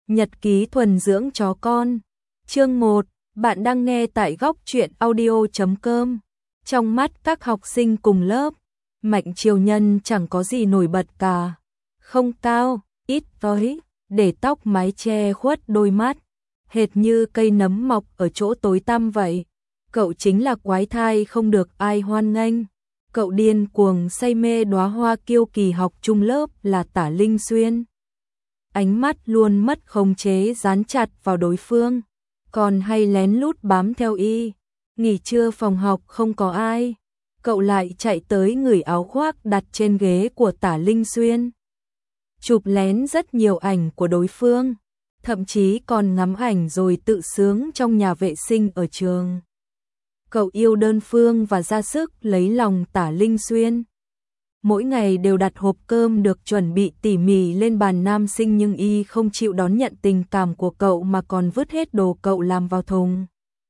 Nhật ký thuần dưỡng chó con. Chương 1, bạn đang nghe tại góc truyện audio.com. Trong mắt các học sinh cùng lớp, Mạnh Triều Nhân chẳng có gì nổi bật cả. Không cao, ít tối, để tóc mái che khuất đôi mắt, hệt như cây nấm mọc ở chỗ tối tăm vậy. Cậu chính là quái thai không được ai hoan nghênh. Cậu điên cuồng say mê đóa hoa kiêu kỳ học chung lớp là Tả Linh Xuyên. Ánh mắt luôn mất khống chế dán chặt vào đối phương, còn hay lén lút bám theo y. Nghỉ trưa phòng học không có ai, cậu lại chạy tới ngửi áo khoác đặt trên ghế của Tả Linh Xuyên, chụp lén rất nhiều ảnh của đối phương, thậm chí còn ngắm ảnh rồi tự sướng trong nhà vệ sinh ở trường. Cậu yêu đơn phương và ra sức lấy lòng Tả Linh Xuyên. Mỗi ngày đều đặt hộp cơm được chuẩn bị tỉ mỉ lên bàn nam sinh, nhưng y không chịu đón nhận tình cảm của cậu mà còn vứt hết đồ cậu làm vào thùng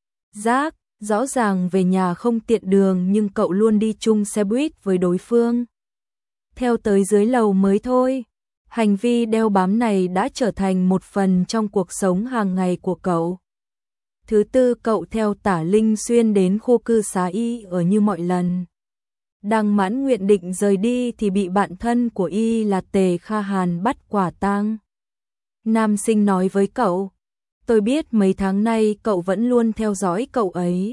rác. Rõ ràng về nhà không tiện đường nhưng cậu luôn đi chung xe buýt với đối phương, theo tới dưới lầu mới thôi. Hành vi đeo bám này đã trở thành một phần trong cuộc sống hàng ngày của cậu. Thứ tư, cậu theo Tả Linh Xuyên đến khu cư xá y ở như mọi lần. Đang mãn nguyện định rời đi thì bị bạn thân của y là Tề Kha Hàn bắt quả tang. Nam sinh nói với cậu, tôi biết mấy tháng nay cậu vẫn luôn theo dõi cậu ấy.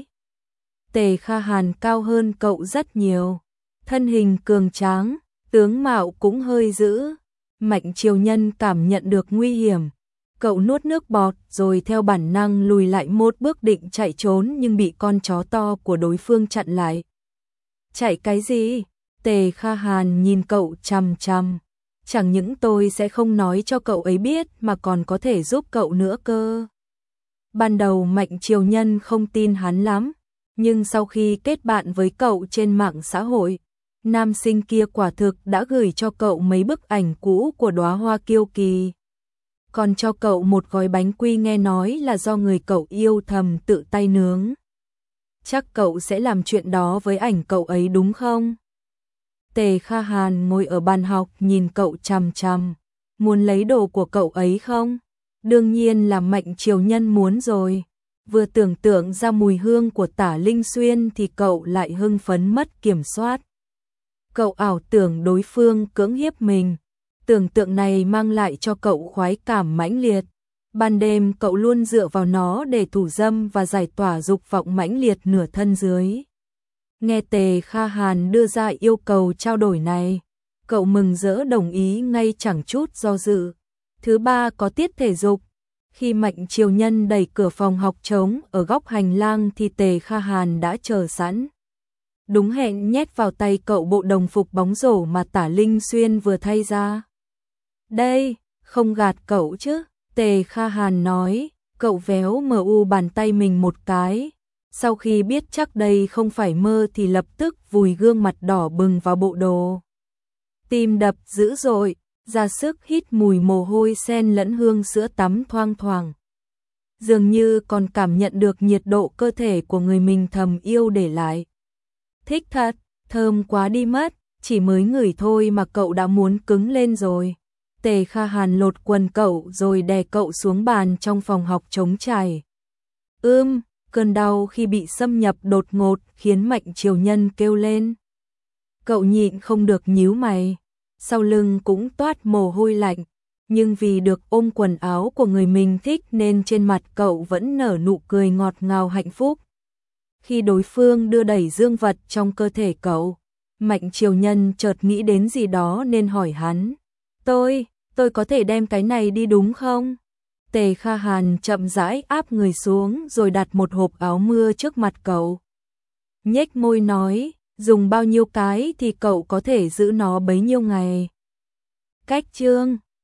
Tề Kha Hàn cao hơn cậu rất nhiều, thân hình cường tráng, tướng mạo cũng hơi dữ. Mạnh Triều Nhân cảm nhận được nguy hiểm, cậu nuốt nước bọt rồi theo bản năng lùi lại một bước định chạy trốn nhưng bị con chó to của đối phương chặn lại. Chạy cái gì? Tề Kha Hàn nhìn cậu chằm chằm. Chẳng những tôi sẽ không nói cho cậu ấy biết mà còn có thể giúp cậu nữa cơ. Ban đầu Mạnh Triều Nhân không tin hắn lắm, nhưng sau khi kết bạn với cậu trên mạng xã hội, nam sinh kia quả thực đã gửi cho cậu mấy bức ảnh cũ của đóa hoa kiêu kỳ. Còn cho cậu một gói bánh quy nghe nói là do người cậu yêu thầm tự tay nướng. Chắc cậu sẽ làm chuyện đó với ảnh cậu ấy đúng không? Tề Kha Hàn ngồi ở bàn học nhìn cậu chằm chằm. Muốn lấy đồ của cậu ấy không? Đương nhiên là Mạnh Triều Nhân muốn rồi. Vừa tưởng tượng ra mùi hương của Tả Linh Xuyên thì cậu lại hưng phấn mất kiểm soát. Cậu ảo tưởng đối phương cưỡng hiếp mình. Tưởng tượng này mang lại cho cậu khoái cảm mãnh liệt. Ban đêm cậu luôn dựa vào nó để thủ dâm và giải tỏa dục vọng mãnh liệt nửa thân dưới. Nghe Tề Kha Hàn đưa ra yêu cầu trao đổi này, cậu mừng rỡ đồng ý ngay chẳng chút do dự. Thứ ba, có tiết thể dục. Khi Mạnh Triều Nhân đẩy cửa phòng học trống ở góc hành lang thì Tề Kha Hàn đã chờ sẵn. Đúng hẹn nhét vào tay cậu bộ đồng phục bóng rổ mà Tả Linh Xuyên vừa thay ra. Đây, không gạt cậu chứ? Tề Kha Hàn nói. Cậu véo mu bàn tay mình một cái. Sau khi biết chắc đây không phải mơ thì lập tức vùi gương mặt đỏ bừng vào bộ đồ. Tim đập dữ dội, ra sức hít mùi mồ hôi sen lẫn hương sữa tắm thoang thoảng. Dường như còn cảm nhận được nhiệt độ cơ thể của người mình thầm yêu để lại. Thích thật, thơm quá đi mất, chỉ mới ngửi thôi mà cậu đã muốn cứng lên rồi. Tề Kha Hàn lột quần cậu rồi đè cậu xuống bàn trong phòng học trống trải. Cơn đau khi bị xâm nhập đột ngột khiến Mạnh Triều Nhân kêu lên. Cậu nhịn không được nhíu mày, sau lưng cũng toát mồ hôi lạnh, nhưng vì được ôm quần áo của người mình thích nên trên mặt cậu vẫn nở nụ cười ngọt ngào hạnh phúc. Khi đối phương đưa đẩy dương vật trong cơ thể cậu, Mạnh Triều Nhân chợt nghĩ đến gì đó nên hỏi hắn. Tôi có thể đem cái này đi đúng không? Tề Kha Hàn chậm rãi áp người xuống rồi đặt một hộp áo mưa trước mặt cậu. Nhếch môi nói, dùng bao nhiêu cái thì cậu có thể giữ nó bấy nhiêu ngày. Cách chương